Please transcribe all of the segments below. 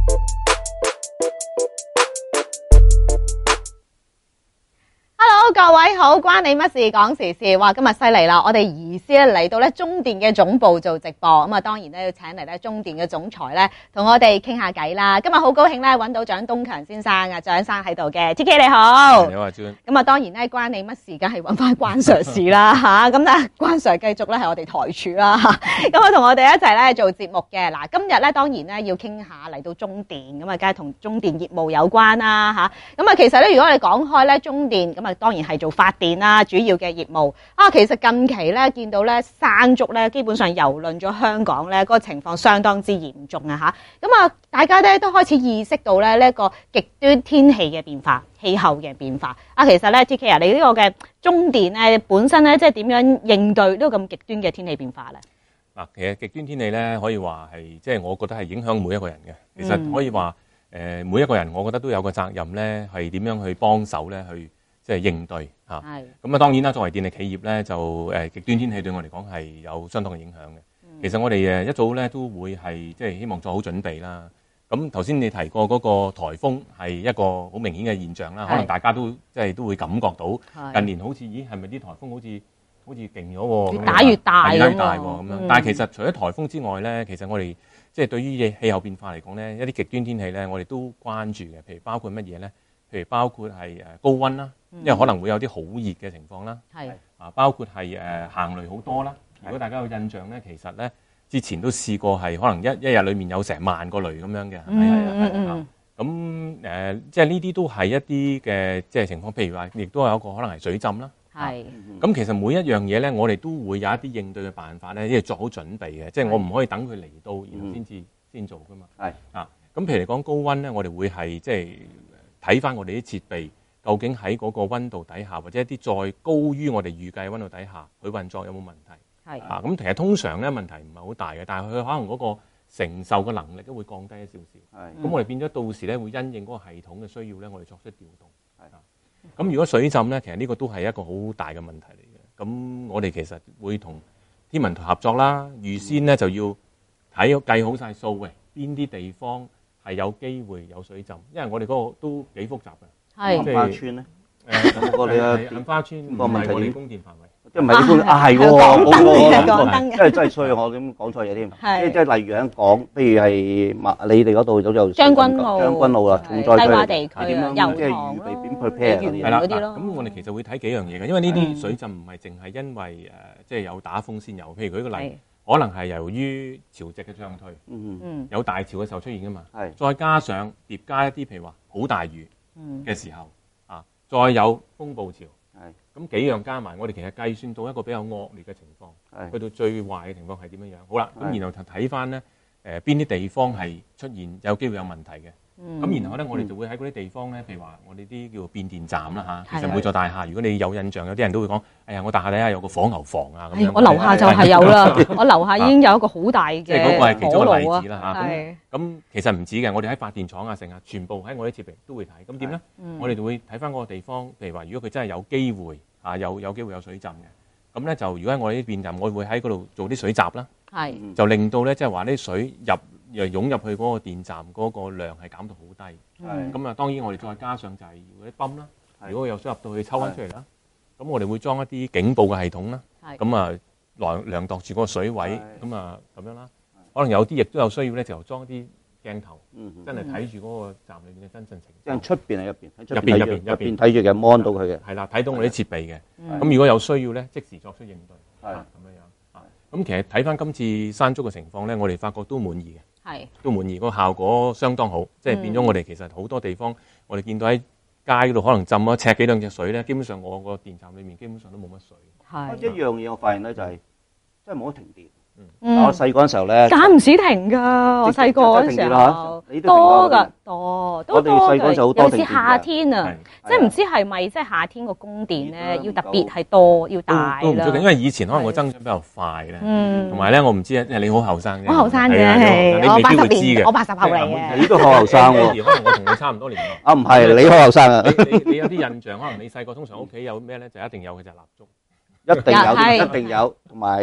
Hello， 各位好，關你乜事講時事。哇，今日犀利啦！我哋兒師咧嚟到咧中電嘅總部做直播，咁啊當然咧要請嚟咧中電嘅總裁咧同我哋傾下偈啦。今日好高興咧揾到蔣東強先生啊，蔣生喺度嘅 ，TK 你好。 你好啊，朱。 咁啊當然咧關你乜事，梗係揾翻關 Sir 事啦嚇。咁咧關 Sir 繼續咧係我哋台柱啦嚇。咁啊同我哋一齊咧做節目嘅嗱，今日咧當然咧要傾下嚟到中電，咁啊梗係同中電業務有關啦嚇。咁啊其實咧如果我哋講開咧中電，咁啊當然係做發電啦，主要嘅業務啊，其實近期咧見到咧山竹咧基本上蹂躪咗香港咧，嗰個情況相當之嚴重啊嚇！咁啊，大家咧都開始意識到咧呢一個極端天氣嘅變化、氣候嘅變化啊。其實咧 TK 啊，你呢個嘅中電咧本身咧即係點樣應對呢個咁極端嘅天氣變化咧？ 嗱，其實極端天氣咧可以話係即係我覺得係影響每一個人嘅。其實可以話每一個人，我覺得都有個責任咧，係點樣去幫手咧去。即係應對嚇，咁啊當然啦，作為電力企業咧，就極端天氣對我嚟講係有相當嘅影響嘅。其實我哋一早咧都會係即係希望做好準備啦。咁頭先你提過嗰個颱風係一個好明顯嘅現象啦，可能大家都即係都會感覺到近年好似咦係咪啲颱風好似勁咗喎？ 越打越大喎咁樣。但係其實除咗颱風之外咧，其實我哋即係對於氣候變化嚟講咧，一啲極端天氣咧，我哋都關注嘅。譬如包括乜嘢咧？譬如包括係高溫啦，因為可能會有啲好熱嘅情況啦。包括係行雷好多啦。如果大家有印象咧，其實咧之前都試過係可能一日裏面有成萬個雷咁樣嘅，係咪？咁即係呢啲都係一啲嘅即係情況。譬如話，亦都有一個可能係水浸啦。咁其實每一樣嘢咧，我哋都會有一啲應對嘅辦法咧，因為做好準備嘅。即係我唔可以等佢嚟到，然後先做噶嘛。咁譬如嚟講高溫咧，我哋會係即係。睇翻我哋啲設備，究竟喺嗰個溫度底下，或者一啲再高於我哋預計溫度底下，佢運作有冇問題？咁其實通常咧問題唔係好大嘅，但係佢可能嗰個承受嘅能力都會降低一少少。咁我哋變咗到時咧會因應嗰個系統嘅需要咧，我哋作出調動。咁如果水浸咧，其實呢個都係一個好大嘅問題嚟嘅。咁我哋其實會同天文台合作啦，預先咧就要計好晒數嘅，邊啲地方係有機會有水浸，因為我哋嗰個都幾複雜嘅。 杏花村咧， 杏花村個問題我哋供電範圍， 即係唔係呢個係喎，真係衰我點講錯嘢添。即係例如喺講，譬如係你哋嗰度就將軍澳啦，重災區低洼地區點樣即係預備點 prepare 嗰啲係啦。咁我哋其實會睇幾樣嘢嘅，因為呢啲水浸唔係淨係因為即係有打風先有，譬如舉個例。可能係由於潮汐嘅漲退，有大潮嘅時候出現噶嘛，再加上疊加一啲譬如話好大雨嘅時候，再有風暴潮，咁幾樣加埋，我哋其實計算到一個比較惡劣嘅情況，去到最壞嘅情況係點樣樣。好啦，咁然後就睇翻咧邊啲地方係出現有機會有問題嘅。咁然後咧，我哋就會喺嗰啲地方咧，譬如話我哋啲叫做變電站啦嚇。其實每座大廈，如果你有印象，有啲人都會講：哎呀，我大廈底下有個火牛房啊咁樣。 我樓下就係有啦，我樓下已經有一個好大嘅火爐啊。 即係嗰個係其中一個例子啦嚇。咁其實唔止嘅，我哋喺發電廠啊成啊，全部喺我啲設備都會睇。咁點咧？我哋就會睇翻嗰個地方，譬如話，如果佢真係有機會有機會有水浸嘅，咁咧就如果喺我哋啲變站，我會喺嗰度做啲水閘啦。就令到咧，即係話啲水湧入去嗰個電站嗰個量係減到好低。咁啊，當然我哋再加上就係嗰啲泵啦。如果有水入到去抽翻出嚟啦，咁我哋會裝一啲警報嘅系統啦。咁啊，量度住嗰個水位，咁啊咁樣啦。可能有啲亦都有需要咧，就裝一啲鏡頭，真係睇住嗰個站裏面嘅真實情況。 即係出邊係入邊睇住嘅 mon 到佢嘅。 係啦，睇到我啲設備嘅。咁如果有需要咧，即時作出應對。咁樣樣。咁其實睇翻今次山竹嘅情況咧，我哋發覺都滿意嘅，都滿意，個效果相當好，即係變咗我哋其實好多地方，我哋見到喺街嗰度可能浸咗尺幾兩尺水咧，基本上我個電站裏面基本上都冇乜水。 一樣嘢我發現咧就係真係冇得停電。我細個嗰陣時候咧， 間唔時停㗎。我細個嗰陣時候多㗎，都多嘅。尤其是夏天啊，即係唔知係咪即係夏天個供電咧要特別係多要大啦。 都唔最近，因為以前可能個增長比較快咧，同埋咧我唔知啊，你好後生嘅， 我後生嘅，我80年，我80後嚟嘅。 你都好後生喎， 可能我同你差唔多年齡。 啊，唔係，你好後生啊！ 你有啲印象，可能你細個通常屋企有咩咧，就一定有嘅就係蠟燭， 一定有，同埋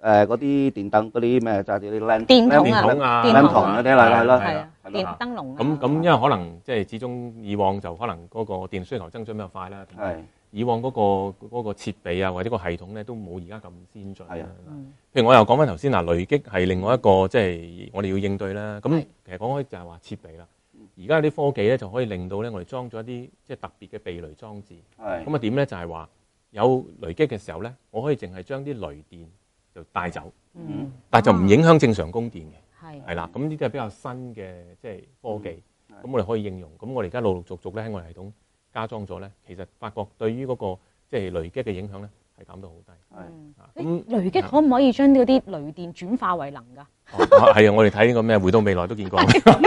嗰啲電燈嗰啲咩就係啲 lamp 電筒電筒啊 ，lamp 嗰啲係啦， 係啊，電燈籠啊。 咁因為可能即係始終以往就可能嗰個電需求增長比較快啦， 係以往嗰個設備啊或者個系統咧都冇而家咁先進。 係啊， 譬如我又講翻頭先嗱，雷擊係另外一個即係我哋要應對啦。咁其實講開就係話設備啦。而家啲科技咧就可以令到咧我哋裝咗一啲即係特別嘅避雷裝置。 係咁啊點咧就係話有雷擊嘅時候咧，我可以淨係將啲雷電就帶走，但係就唔影響正常供電嘅。係啦，咁呢啲係比較新嘅即係科技。咁我哋可以應用。咁我哋而家陸陸續續咧喺我哋系統加裝咗咧，其實發覺對於嗰個即係雷擊嘅影響咧係減到好低。 咁雷擊可唔可以將嗰啲雷電轉化為能㗎？ 係啊，我哋睇呢個咩回到未來都見過。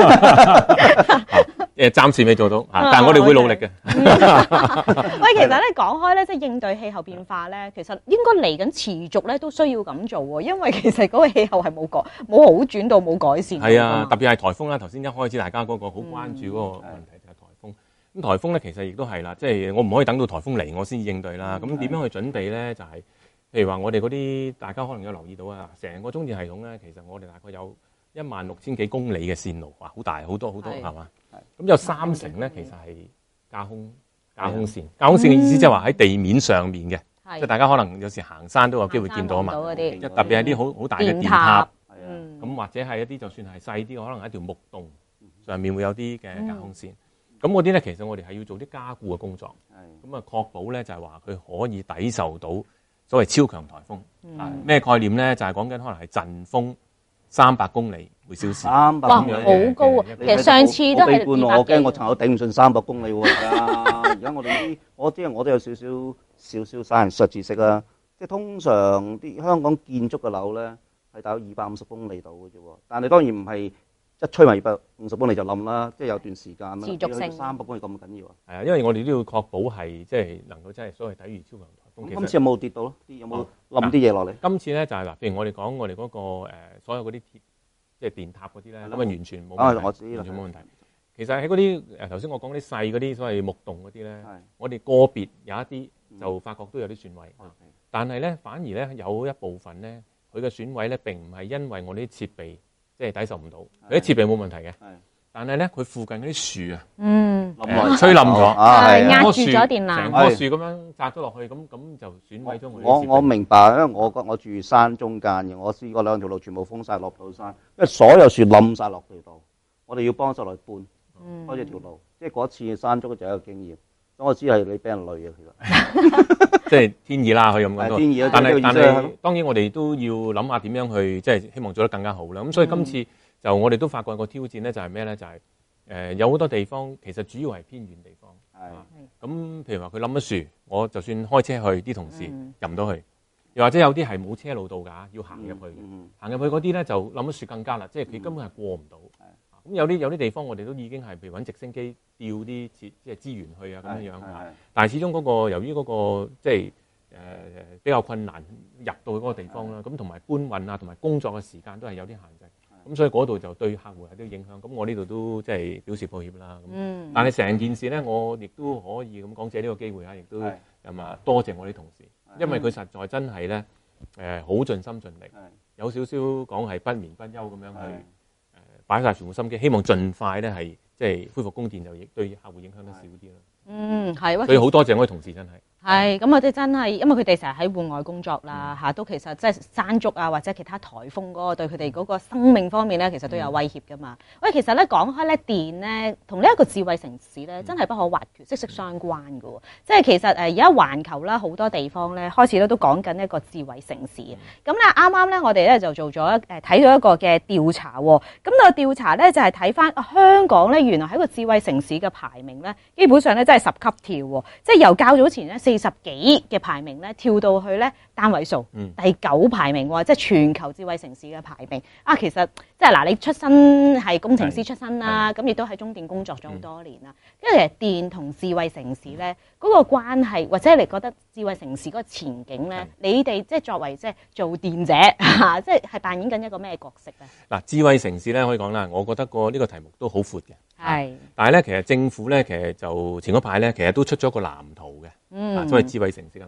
暫時未做到，但係我哋會努力嘅。 喂，其實咧講開咧，即係應對氣候變化咧，其實應該嚟緊持續咧都需要咁做喎，因為其實嗰個氣候係冇好轉到冇改善。 係啊，特別係颱風啦。頭先一開始大家嗰個好關注嗰個問題就係颱風。咁颱風咧其實亦都係啦，即係我唔可以等到颱風嚟我先應對啦。咁點樣去準備咧？就係譬如話我哋嗰啲大家可能有留意到啊，成個中電系統咧，其實我哋大概有16000幾公里嘅線路，哇，好大好多係嘛？咁有30%咧，其實係架空線。架空線嘅意思即係話喺地面上面嘅，即係大家可能有時行山都有機會見到啊嘛。特別係啲好大嘅電塔，咁或者係一啲就算係細啲，可能喺一條木洞上面會有啲嘅架空線。咁嗰啲咧，其實我哋係要做啲加固嘅工作，咁啊確保咧就係話佢可以抵受到所謂超強颱風。咩概念咧？就係講緊可能係陣風300公里每小時。 300公里好高啊！其實上次都係200 我驚我層樓頂唔順300公里喎。而家我哋我都有少少散術知識啊。即係通常啲香港建築嘅樓咧係大約250公里度嘅啫喎。但係當然唔係一吹埋250公里就冧啦，即係有段時間啦。 持續性 300公里咁緊要啊？ 係啊，因為我哋都要確保係即係能夠真係所謂抵禦超強颱風。 今次有冇跌到咯？有冇冧啲嘢落嚟？ 今次咧就係嗱，譬如我哋講我哋嗰個所有嗰啲即係電塔嗰啲咧，咁啊完全冇問題， 我知啦， 完全冇問題。其實喺嗰啲頭先我講啲細嗰啲所謂木洞嗰啲咧，我哋個別有一啲就發覺都有啲損毀，但係咧反而咧有一部分咧，佢嘅損毀咧並唔係因為我哋啲設備即係抵受唔到，佢啲設備冇問題嘅，但係咧佢附近嗰啲樹啊，吹冧咗， 壓住咗電纜， 成棵樹咁樣砸咗落去，咁就損毀咗我哋啲設備。 我明白，因為我住山中間嘅，我試過2條路全部封晒落到山，因為所有樹冧晒落地度，我哋要幫手嚟搬開咗條路，即係嗰次山竹就係一個經驗。我知係你俾人累啊，其實即係天意啦，可以咁講。 天意啦， 但係當然我哋都要諗下點樣去，即係希望做得更加好啦。咁所以今次就我哋都發覺個挑戰咧，就係咩咧？就係有好多地方其實主要係偏遠地方。咁譬如話佢冧咗樹，我就算開車去，啲同事入唔到去。又或者有啲係冇車路到㗎，要行入去嘅。行入去嗰啲咧就冧咗樹更加啦，即係佢根本係過唔到。咁有啲地方我哋都已經係譬如揾直升機調啲即係資源去啊咁樣樣。但係始終嗰個由於嗰個即係比較困難入到去嗰個地方啦，咁同埋搬運啊同埋工作嘅時間都係有啲限制。咁所以嗰度就對客戶有啲影響。咁我呢度都即係表示抱歉啦。但係成件事咧，我亦都可以咁講，借呢個機會啊，亦都多謝我啲同事，因為佢實在真係咧好盡心盡力，有少少講係不眠不休咁樣去擺晒全部心機，希望盡快咧係即係恢復供電，就亦對客戶影響得少啲啦。 係。 所以好多謝我啲同事真係。 係咁，我哋真係，因為佢哋成日喺戶外工作啦，嚇都其實即係山竹啊，或者其他颱風嗰個對佢哋嗰個生命方面咧，其實都有威脅噶嘛。喂，其實咧講開咧電咧，同呢一個智慧城市咧，真係不可或缺，息息相關嘅喎。即係其實而家環球啦，好多地方咧開始咧都講緊一個智慧城市。咁咧啱啱咧，我哋咧就做咗睇咗一個嘅調查喎。咁個調查咧就係睇翻香港咧，原來喺個智慧城市嘅排名咧，基本上咧真係10級跳喎。即係由較早前咧40幾嘅排名咧，跳到去咧單位數，第9排名喎，即係全球智慧城市嘅排名。其實即係嗱，你出身係工程師出身啦，咁亦都喺中電工作咗好多年啦。因為其實電同智慧城市咧嗰個關係，或者你覺得智慧城市嗰個前景咧，你哋即係作為即係做電者嚇，即係扮演緊一個咩角色咧？ 嗱，智慧城市咧可以講啦，我覺得呢個題目都好闊嘅。 係。 但係咧，其實政府咧，其實就前嗰排咧，其實都出咗個藍圖嘅。所謂智慧城市嘅藍圖。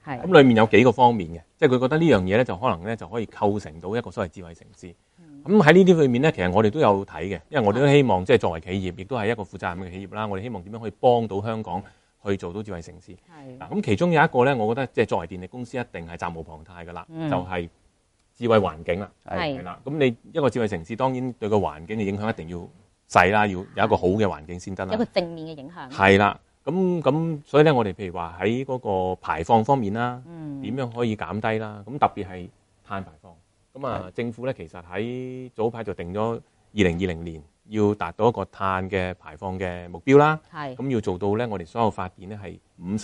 係咁裡面有幾個方面嘅，即係佢覺得呢樣嘢咧就可能咧就可以構成到一個所謂智慧城市。咁喺呢啲裏面咧，其實我哋都有睇嘅，因為我哋都希望即係作為企業，亦都係一個負責任嘅企業啦。我哋希望點樣可以幫到香港去做到智慧城市。嗱，咁其中有一個咧，我覺得即係作為電力公司一定係責無旁貸㗎啦，就係智慧環境啦。係啦，咁你一個智慧城市當然對個環境嘅影響一定要細啦，要有一個好嘅環境先得啦。 有個正面嘅影響。 係啦，咁所以咧，我哋譬如話喺嗰個排放方面啦，點樣可以減低啦？咁特別係碳排放。咁啊，政府咧其實喺早排就定咗2020年要達到一個碳嘅排放嘅目標啦。係。咁要做到咧，我哋所有發電咧係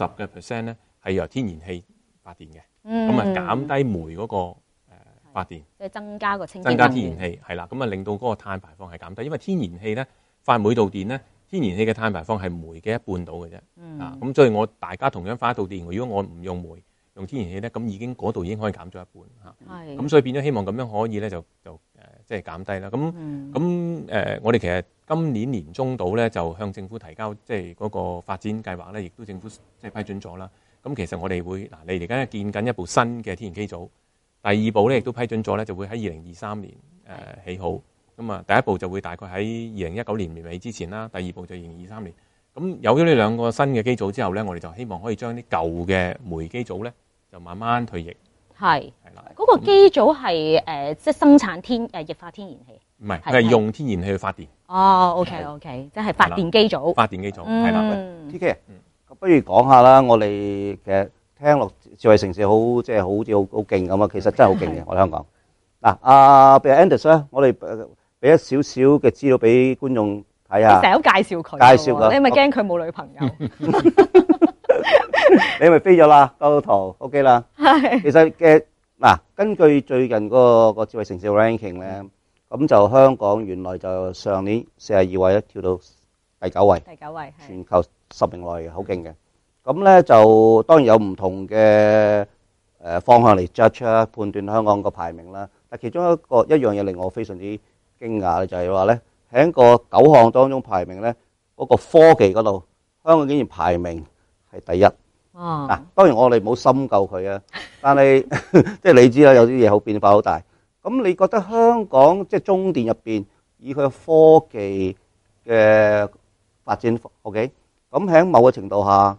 50%咧係由天然氣發電嘅。咁啊減低煤嗰個發電。即係增加天然氣係啦，咁啊令到嗰個碳排放係減低，因為天然氣咧發每度電咧，天然氣嘅碳排放係煤嘅一半到嘅啫。咁所以大家同樣發一度電，如果我唔用煤，用天然氣咧，咁已經嗰度已經可以減咗一半嚇。咁所以變咗希望咁樣可以咧就即係減低啦。咁我哋其實今年年中到咧就向政府提交即係嗰個發展計劃咧，亦都政府即係批准咗啦。咁其實我哋會你而家建緊一部新嘅天然機組，第二部咧亦都批准咗咧，就會喺2023年起好。咁啊，第一步就會大概喺2019年年尾之前啦，第二步就2023年。咁有咗呢兩個新嘅機組之後咧，我哋就希望可以將啲舊嘅煤機組咧，就慢慢退役。係啦， 嗰個機組係即係生產液化天然氣。 唔係，佢係用天然氣去發電。 哦，OK，即係發電機組。 發電機組係啦。 TK，不如講下啦，我哋其實聽落智慧城市好即係好似好勁咁啊，其實真係好勁嘅，我哋香港。嗱，譬如 Anders 咧，我哋俾一少少嘅資料俾觀眾睇下。 成日都介紹佢。介紹佢。你咪驚佢冇女朋友？ 你咪飛咗啦，兜圖 OK 啦。係。其實根據最近個智慧城市 ranking 咧，咁就香港原來就上年42位跳到第9位。第9位。全球10名內嘅，好勁嘅。咁咧就當然有唔同嘅方向嚟 judge 啦，判斷香港個排名啦。但其中一樣嘢令我非常之驚訝嘅就係話咧，喺個9項當中排名咧，嗰個科技嗰度，香港竟然排名係第一。當然我哋冇深究佢啊，但係即係你知啦，有啲嘢好變化好大。咁你覺得香港即係中電入邊以佢嘅科技嘅發展 OK？咁喺某個程度下，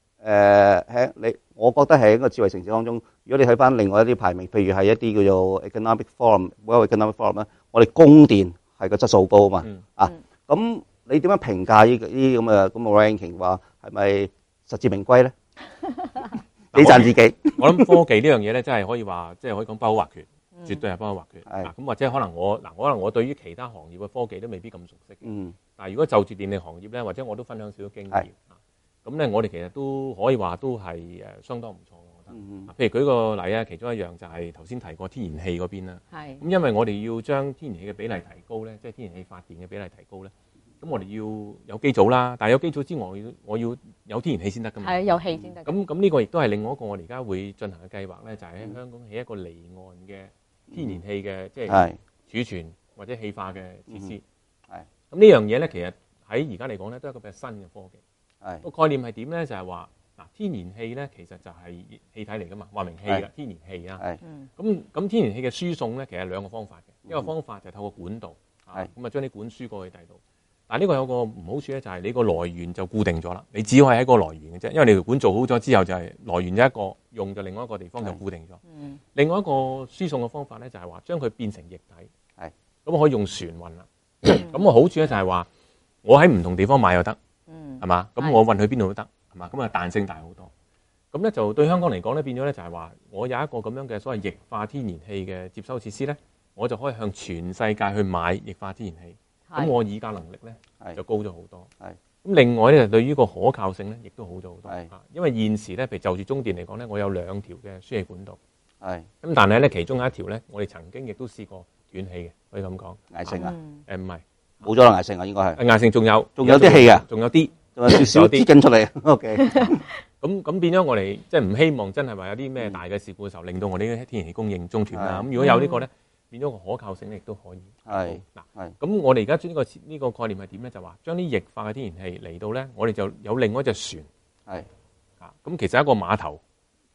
我覺得喺一個智慧城市當中，如果你睇翻另外一啲排名，譬如係一啲叫做 Economic Forum、World Economic Forum 咧，我哋供電係個質素高啊嘛。咁你點樣評價呢啲咁嘅 ranking？ 話係咪實至名歸咧？你讚自己。 我諗科技呢樣嘢咧，真係可以話，即係可以講不可或缺，絕對係不可或缺。咁或者可能我對於其他行業嘅科技都未必咁熟悉。但係如果就住電力行業咧，或者我都分享少少經驗。咁咧，我哋其實都可以話都係相當唔錯，我覺得。譬如舉個例啊，其中一樣就係頭先提過天然氣嗰邊啦。咁因為我哋要將天然氣嘅比例提高咧，即係天然氣發電嘅比例提高咧，咁我哋要有機組啦。但係有機組之外，我要有天然氣先得㗎嘛。係有氣先得。咁呢個亦都係另外一個我哋而家會進行嘅計劃咧，就係喺香港起一個離岸嘅天然氣嘅即係儲存或者氣化嘅設施。咁呢樣嘢咧，其實喺而家嚟講咧，都係一個比較新嘅科技。個概念係點咧？就係話天然氣咧，其實就係氣體嚟噶嘛，話明氣㗎，天然氣啊。咁天然氣嘅輸送咧，其實兩個方法嘅。一個方法就係透過管道，咁啊將啲管輸過去第度。但係呢個有個唔好處咧，就係你個來源就固定咗啦，你只可以喺一個來源嘅啫，因為你條管做好咗之後，就係來源就一個，用就另外一個地方就固定咗。另外一個輸送嘅方法咧，就係話將佢變成液體，咁可以用船運啦。咁個好處咧就係話，我喺唔同地方買又得。係嘛？咁我運去邊度都得，係嘛？咁啊彈性大好多。咁咧就對香港嚟講咧，變咗咧就係話，我有一個咁樣嘅所謂液化天然氣嘅接收設施咧，我就可以向全世界去買液化天然氣。咁我議價能力咧就高咗好多。咁另外咧，對於個可靠性咧，亦都好咗好多。因為現時咧，譬如就住中電嚟講咧，我有2條嘅輸氣管道。咁但係咧，其中有一條咧，我哋曾經亦都試過斷氣嘅，可以咁講。 危性啊？ 唔係， 冇咗啦，危性啊，應該係。 危性仲有啲氣啊， 仲有啲。 少少啲跟出嚟 ，OK。 咁變咗我哋即係唔希望真係話有啲咩大嘅事故嘅時候，令到我哋啲天然氣供應中斷啦。咁如果有呢個咧，變咗個可靠性咧，亦都可以。嗱，咁我哋而家呢個概念係點咧？就話將啲液化嘅天然氣嚟到咧，我哋就有另外一隻船。咁其實一個碼頭，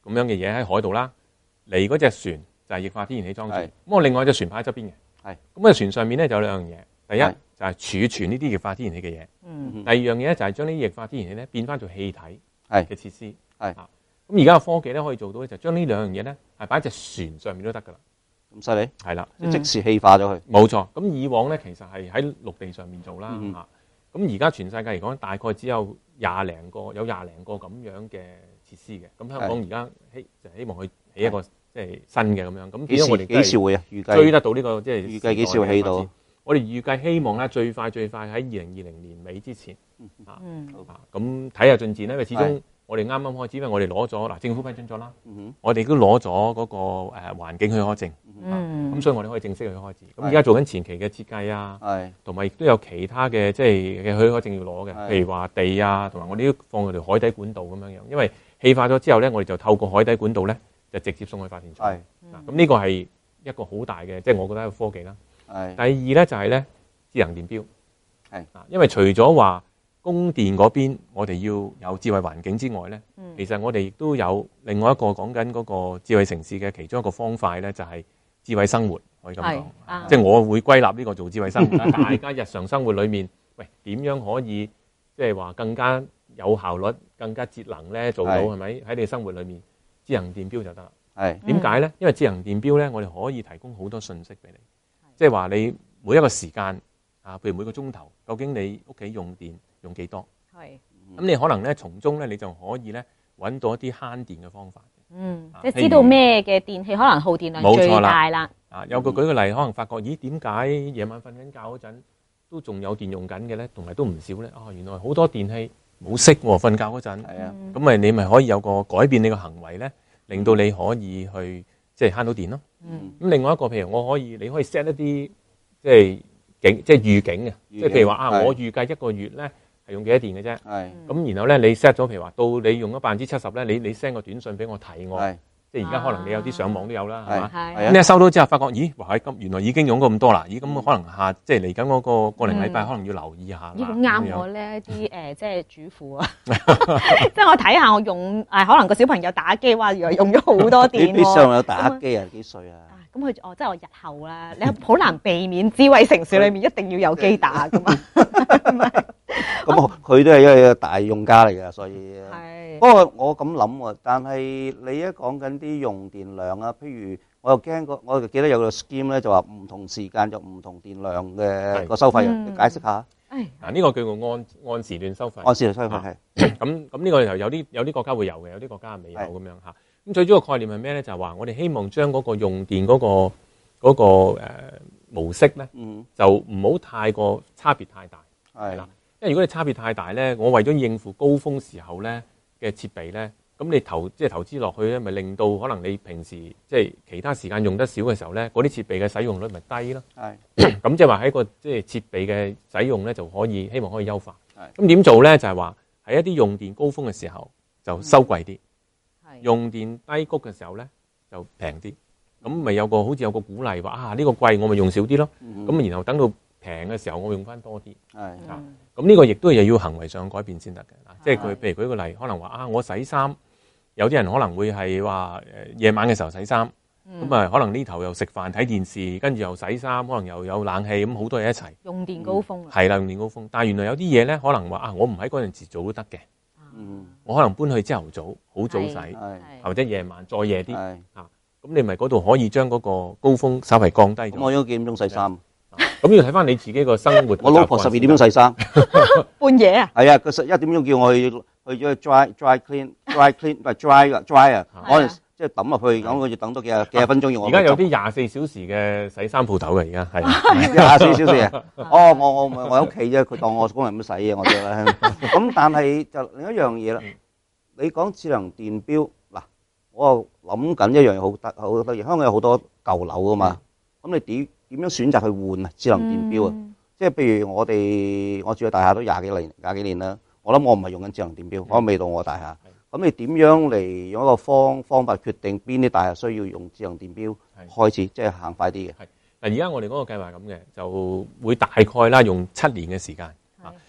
咁樣嘅嘢喺海度啦，嚟嗰隻船就係液化天然氣裝置。 係咁我另外隻船擺喺側邊嘅。 係咁個船上面咧就有兩樣嘢，第一係就係儲存呢啲液化天然氣嘅嘢， 嗯第二樣嘢咧就係將呢啲液化天然氣咧變翻做氣體係嘅設施。 係啊，咁而家嘅科技咧可以做到咧，就將呢兩樣嘢咧係擺喺隻船上面都得㗎啦。 咁犀利， 係啦， 即時氣化咗佢。 冇錯。咁以往咧其實係喺陸地上面做啦嗯嚇。咁而家全世界嚟講，大概只有廿零個咁樣嘅設施嘅。咁香港而家就希望去起一個即係新嘅咁樣。咁幾變咗我哋時幾時會啊？預計追得到呢個即係預計幾時會起到？ 我哋預計希望咧最快喺2020年尾之前啊嗯啊咁睇下進展咧，因為始終係我哋啱啱開始，因為我哋攞咗政府批准咗啦， 嗯我哋都攞咗嗰個環境許可證， 嗯咁所以我哋可以正式去開始。咁係而家做緊前期嘅設計啊， 哼，係同埋亦都有其他嘅即係嘅許可證要攞嘅， 係譬如話地啊，同埋我哋都放佢條海底管道咁樣樣，因為氣化咗之後咧，我哋就透過海底管道咧就直接送去發電廠。 係咁呢個係一個好大嘅，即係我覺得一個科技啦。 係第二咧就係咧智能電錶， 係因為除咗話供電嗰邊我哋要有智慧環境之外咧，其實我哋亦都有另外一個講緊嗰個智慧城市嘅其中一個方塊咧，就係智慧生活，可以咁係講。 啊即係我會歸納呢個做智慧生活啦。大家日常生活裏面，喂點樣可以即係話更加有效率、更加節能咧做到係係咪？喺你生活裏面，智能電錶就得啦。 係點解咧？因為智能電錶咧，我哋可以提供好多信息俾你，即係話你每一個時間啊，譬如每個鐘頭，究竟你屋企用電用幾多？ 係咁你可能咧從中咧，你就可以咧揾到一啲慳電嘅方法。 即係知道咩嘅電器可能耗電量最冇錯啦大啦。 啊，有個舉個例，可能發覺，咦點解夜晚瞓緊覺嗰陣都仲有電用緊嘅咧，同埋都唔少咧？啊，原來好多電器冇熄喎，瞓覺嗰陣。 係啊， 咁咪你咪可以有個改變你個行為咧，令到你可以去即係慳到電咯。咁另外一個譬如你可以 set 一啲即係預警嘅，即係譬如話啊， 係我預計一個月咧係用幾多電嘅啫。 係咁然後咧你 set 咗譬如話到你用咗70%咧，你 send 個短信俾我提我。 係即係而家可能你有啲上網都有啦，係嘛？ 係係咁你一收到之後，發覺咦，哇！咁原來已經用過咁多啦，咦咁可能即係嚟緊嗰個零禮拜，可能要留意下啦。 咦，好啱我呢啲即係主婦啊！即係我睇下我用可能個小朋友打機話，原來用咗好多電啲上喎。 有打機啊？幾歲啊？ 咁佢即係我日後啦，你好難避免智慧城市裏面一定要有機打噶嘛。 咁佢都係一個大用家嚟嘅，所以。 係不過我咁諗喎，但係你一講緊啲用電量啊，譬如我又驚過，我就記得有個 scheme 咧，就話唔同時間就唔同電量嘅係個收費， 嗯你解釋下。 嗱，呢個叫做按時段收費。 按時收費係咁呢個就有啲國家會有嘅，有啲國家係未有咁樣嚇。咁最主要個概念係咩咧？就係話我哋希望將嗰個用電嗰個模式咧，就唔好太過差別太大。 係啦，因為如果你差別太大咧，我為咗應付高峰時候咧嘅設備咧，咁你投資落去咧，咪令到可能你平時即係其他時間用得少嘅時候咧，嗰啲設備嘅使用率咪低咯。 係咁即係話喺個即係設備嘅使用咧，就可以希望可以優化。 係咁點做咧？就係話喺一啲用電高峰嘅時候就收貴啲，用電低谷嘅時候咧就平啲。咁咪好似有個鼓勵話啊，呢個貴我咪用少啲咯。咁然後等到平嘅時候我用翻多啲。 係咁呢個亦都係要行為上改變先得嘅。即係佢譬如舉個例，可能話啊，我洗衫，有啲人可能會係話夜晚嘅時候洗衫，咁啊可能呢頭又食飯睇電視，跟住又洗衫，可能又有冷氣，咁好多嘢一齊。 用電高峰啊！ 係啦，用電高峰。但係原來有啲嘢咧，可能話啊，我唔喺嗰陣時做都得嘅。我可能搬去朝頭早，好早洗，或者夜晚再夜啲。 係咁你咪嗰度可以將嗰個高峰稍微降低咗。 咁我應該幾點鐘洗衫？ 咁要睇翻你自己個生活。 我老婆12點鐘洗衫。 半夜啊！ 係啊，佢11點鐘叫我去咗 dry clean 唔係 dry 啊，我即係抌落去，咁我要等多幾十分鐘要我。 而家有啲24小時嘅洗衫鋪頭嘅，而家係 24小時啊！哦，我喺屋企啫，佢當我工人咁洗啊，我啫啦。咁但係就另一樣嘢啦，你講智能電錶嗱，我諗緊一樣嘢好得意，香港有好多舊樓啊嘛，咁你點樣選擇去換啊智能電錶啊？即係譬如我住嘅大廈都廿幾年啦，我諗我唔係用緊智能電錶，我未到我大廈。咁你點樣嚟用一個方法決定邊啲大廈需要用智能電錶開始，即係行快啲嘅？ 嗱，而家我哋嗰個計劃咁嘅，就會大概啦用7年嘅時間。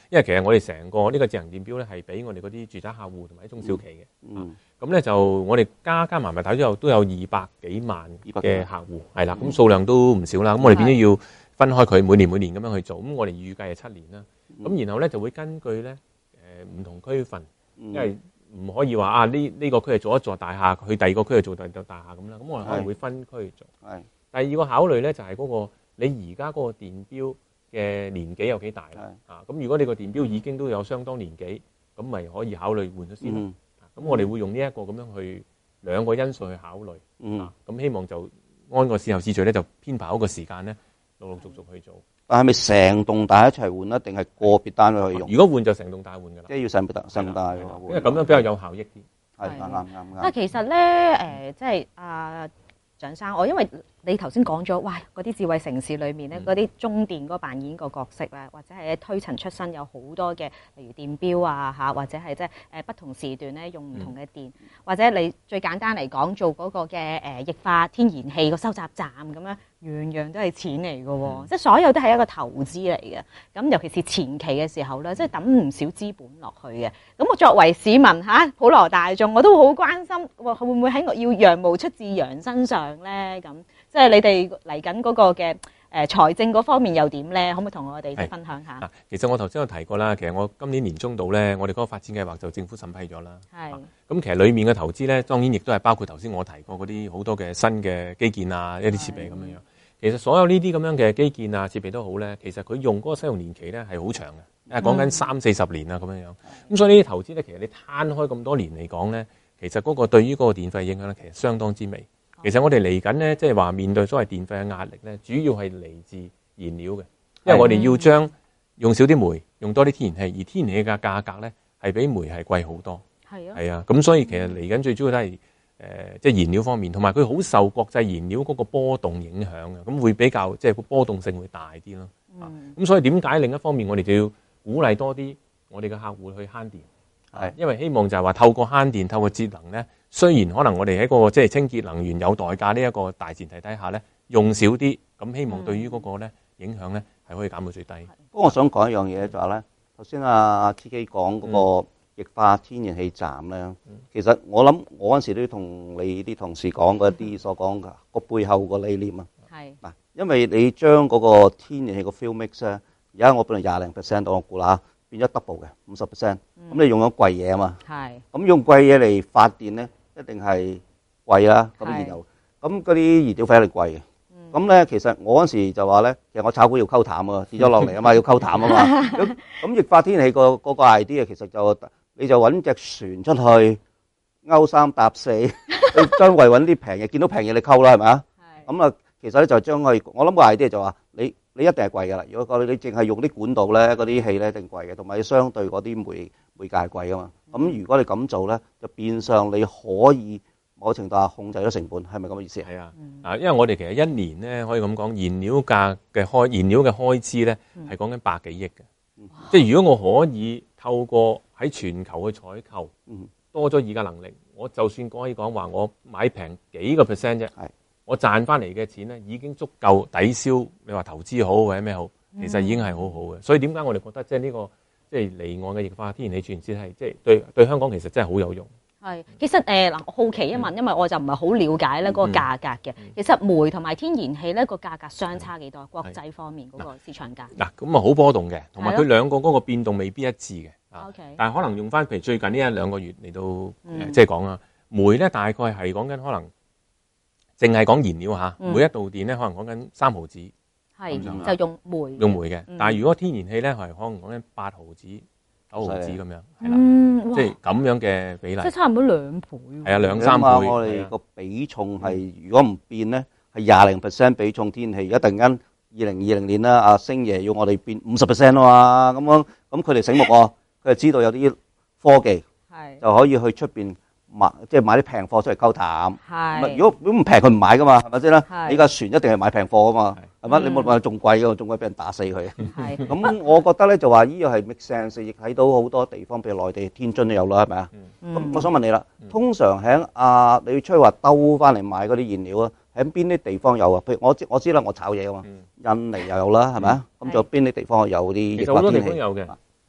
因為其實我哋成個呢個智能電錶咧係俾我哋嗰啲住宅客戶同埋中小企嘅。 嗯咁咧就我哋加埋睇之後都有200幾萬 200 嘅客戶，係啦，咁數量都唔少啦。咁我哋變咗要分開佢每年咁樣去做。咁我哋預計係7年啦。咁然後咧就會根據咧唔同區份，因為唔可以話呢個區係做一座大廈，去第二個區係做第二座大廈咁啦。咁我哋可能會分區做。 係。 第二個考慮咧就係嗰個你而家嗰個電錶嘅年紀有幾大啦。咁如果你個電錶已經都有相當年紀，咁咪可以考慮換咗先咯。咁我哋會用呢一個咁樣去2個因素去考慮。咁希望就按個先後次序咧，就編排好個時間咧，陸續去做。 但係咪成棟大一齊換啊？定係個別單位去用？ 如果換就成棟大換㗎啦。 即係要成棟大換， 因為咁樣比較有效益啲。 係啱。 但係其實咧即係蔣生，我因為你頭先講咗，哇！嗰啲智慧城市裏面咧，嗰啲中電嗰扮演個角色咧，或者係推陳出新有好多嘅，例如電錶啊或者係即係不同時段咧用唔同嘅電，或者你最簡單嚟講做嗰個嘅液化天然氣個收集站咁樣，樣樣都係錢嚟嘅喎，即係所有都係一個投資嚟嘅。咁尤其是前期嘅時候咧，即係抌唔少資本落去嘅。咁我作為市民普羅大眾，我都好關心，會唔會喺我要羊毛出自羊身上咧？咁即係你哋嚟緊嗰個嘅財政嗰方面又點咧？可唔可以同我哋分享下？ 其實我頭先有提過啦，其實我今年年中度咧，我哋嗰個發展計劃就政府審批咗啦。咁其實裡面嘅投資咧，當然亦都係包括頭先我提過嗰啲好多嘅新嘅基建啊，一啲設備咁樣樣。其實所有呢啲咁樣嘅基建啊、設備都好咧，其實佢用嗰個使用年期咧係好長嘅，講緊30-40年啊咁樣樣。咁所以呢啲投資咧，其實你攤開咁多年嚟講咧，其實嗰個對於嗰個電費影響咧，其實相當之微。其實我哋嚟緊咧，即係話面對所謂電費嘅壓力咧，主要係嚟自燃料嘅，因為我哋要將用少啲煤，用多啲天然氣，而天然氣嘅價格咧係比煤係貴好多。係啊，咁所以其實嚟緊最主要都係即係燃料方面，同埋佢好受國際燃料嗰個波動影響嘅，咁會比較即係個波動性會大啲咯。咁所以點解另一方面我哋就要鼓勵多啲我哋嘅客戶去慳電，因為希望就係話透過慳電、透過節能咧。雖然可能我哋喺個即係清潔能源有代價呢一個大前提底下咧，用少啲，咁希望對於嗰個咧影響咧係可以減到最低。 不過我想講一樣嘢就係咧，頭先阿 TK 講嗰個液化天然氣站咧，其實我諗我嗰陣時都同你啲同事講嗰啲所講嘅個背後個理念啊。嗱，因為你將嗰個天然氣個 fuel mix 咧，而家我本來20%到我估啦，變咗 double 嘅50%，咁你用咗貴嘢啊嘛。咁用貴嘢嚟發電咧，一定係貴啦，咁然後咁嗰啲燃料費一定貴嘅。咁咧其實我嗰時就話咧，其實我炒股要溝淡啊，跌咗落嚟啊嘛，要溝淡啊嘛。咁液化天然氣嗰個 idea 其實就你就揾隻船出去勾三搭四，你周圍揾啲平嘢，見到平嘢你溝啦，係咪啊？咁啊，其實咧就將佢，我諗個 idea 就話你一定係貴㗎啦。如果你淨係用啲管道咧，嗰啲氣咧一定貴嘅，同埋相對嗰啲煤價係貴㗎嘛。咁如果你咁做咧，就變相你可以某程度下控制咗成本，係咪咁嘅意思？ 係啊，因為我哋其實一年咧可以咁講，燃料嘅開支咧係講緊百幾億嘅。即係如果我可以透過喺全球去採購，多咗議價能力，我就算可以講話我買平幾個 percent 啫，我賺翻嚟嘅錢咧已經足夠抵消你話投資好或者咩好，其實已經係好好嘅。所以點解我哋覺得即係呢個即係離岸嘅液化天然氣轉資係即係對香港其實真係好有用。 其實我好奇一問，因為我就唔係好了解咧嗰個價格嘅。其實煤同埋天然氣咧個價格相差幾多？國際方面嗰個市場價嗱咁啊好波動嘅，同埋佢兩個嗰個變動未必一致嘅。但係可能用翻譬如最近呢1-2個月嚟到即係講啦，煤咧大概係講緊可能淨係講燃料嚇，每一度電咧可能講緊3毫子， 就用煤嘅。但係如果天然氣咧係可能講緊8毫子、9毫子咁樣，係啦，即係咁樣嘅比例， 即係差唔多2倍。 係啊，2-3倍。 我哋個比重係如果唔變咧，係20% 比重天然氣，而家突然間2020年啦，阿星爺要我哋變50% 啊嘛，咁樣咁佢哋醒目喎，佢就知道有啲科技就可以去出邊買，即係買啲平貨出嚟溝淡。如果唔平佢唔買噶嘛，係咪先啦？你架船一定係買平貨噶嘛，係咪？你冇話仲貴嘅，仲貴俾人打死佢。咁我覺得咧就話呢個係 make sense，亦睇到好多地方，譬如內地天津都有啦，係咪啊？咁我想問你啦，通常喺你出去話兜翻嚟買嗰啲燃料啊，喺邊啲地方有啊？譬如我知啦，我炒嘢噶嘛，印尼又有啦，係咪啊？咁仲有邊啲地方有啲液化天然氣？ 有嘅。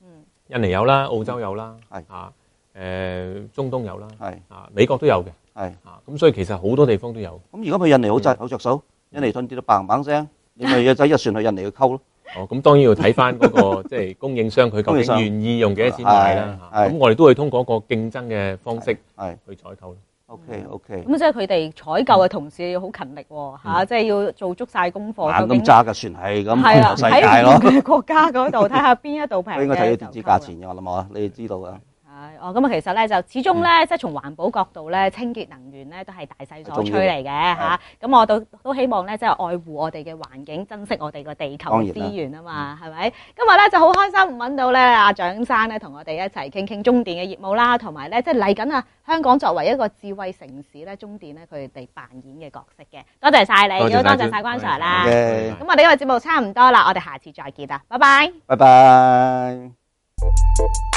印尼有啦，澳洲有啦， 係中東有啦， 係美國都有嘅， 係。 咁所以其實好多地方都有。 咁如果去印尼好着數，印尼盾跌到砰砰聲，你咪要仔一船去印尼去溝咯。 咁當然要睇翻嗰個即係供應商佢究竟願意用幾多錢買啦。咁我哋都會通過一個競爭嘅方式去採購。 OK。 咁即係佢哋採購嘅同事要好勤力喎嚇，即係要做足晒功課。 猛咁揸嘅船係咁係啦， 世界咯。 喺國家嗰度睇下邊一度平嘅。 應該睇到電子價錢嘅，我諗啊，你知道㗎。 咁啊，其實咧就始終咧，即係從環保角度咧，清潔能源咧都係大勢所趨嚟嘅嚇。咁我都希望咧，即係愛護我哋嘅環境，珍惜我哋個地球嘅資源啊嘛，係咪？今日咧就好開心揾到咧阿蔣生咧，同我哋一齊傾傾中電嘅業務啦，同埋咧即係嚟緊啊，香港作為一個智慧城市咧，中電咧佢哋扮演嘅角色嘅。多謝晒你，亦都多謝晒關 Sir 啦。咁我哋呢個節目差唔多啦，我哋下次再見啦，拜拜。 拜拜。